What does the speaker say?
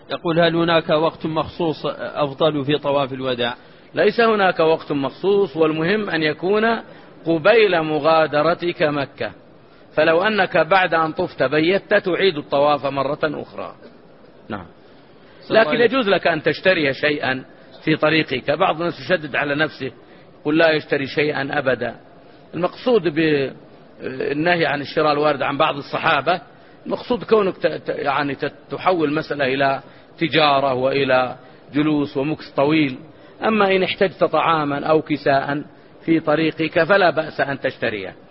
يقول: هل هناك وقت مخصوص أفضل في طواف الوداع؟ ليس هناك وقت مخصوص، والمهم أن يكون قبيل مغادرتك مكة، فلو أنك بعد أن طفت بيت تعيد الطواف مرة أخرى. نعم. لكن يجوز لك أن تشتري شيئا في طريقك. بعض الناس يشدد على نفسه، قل لا يشتري شيئا أبدا. المقصود بالنهي عن الشراء الوارد عن بعض الصحابة، المقصود كونك يعني تحول مسألة إلى تجارة وإلى جلوس ومكس طويل. أما إن احتجت طعاما أو كساء في طريقك فلا بأس أن تشتريه.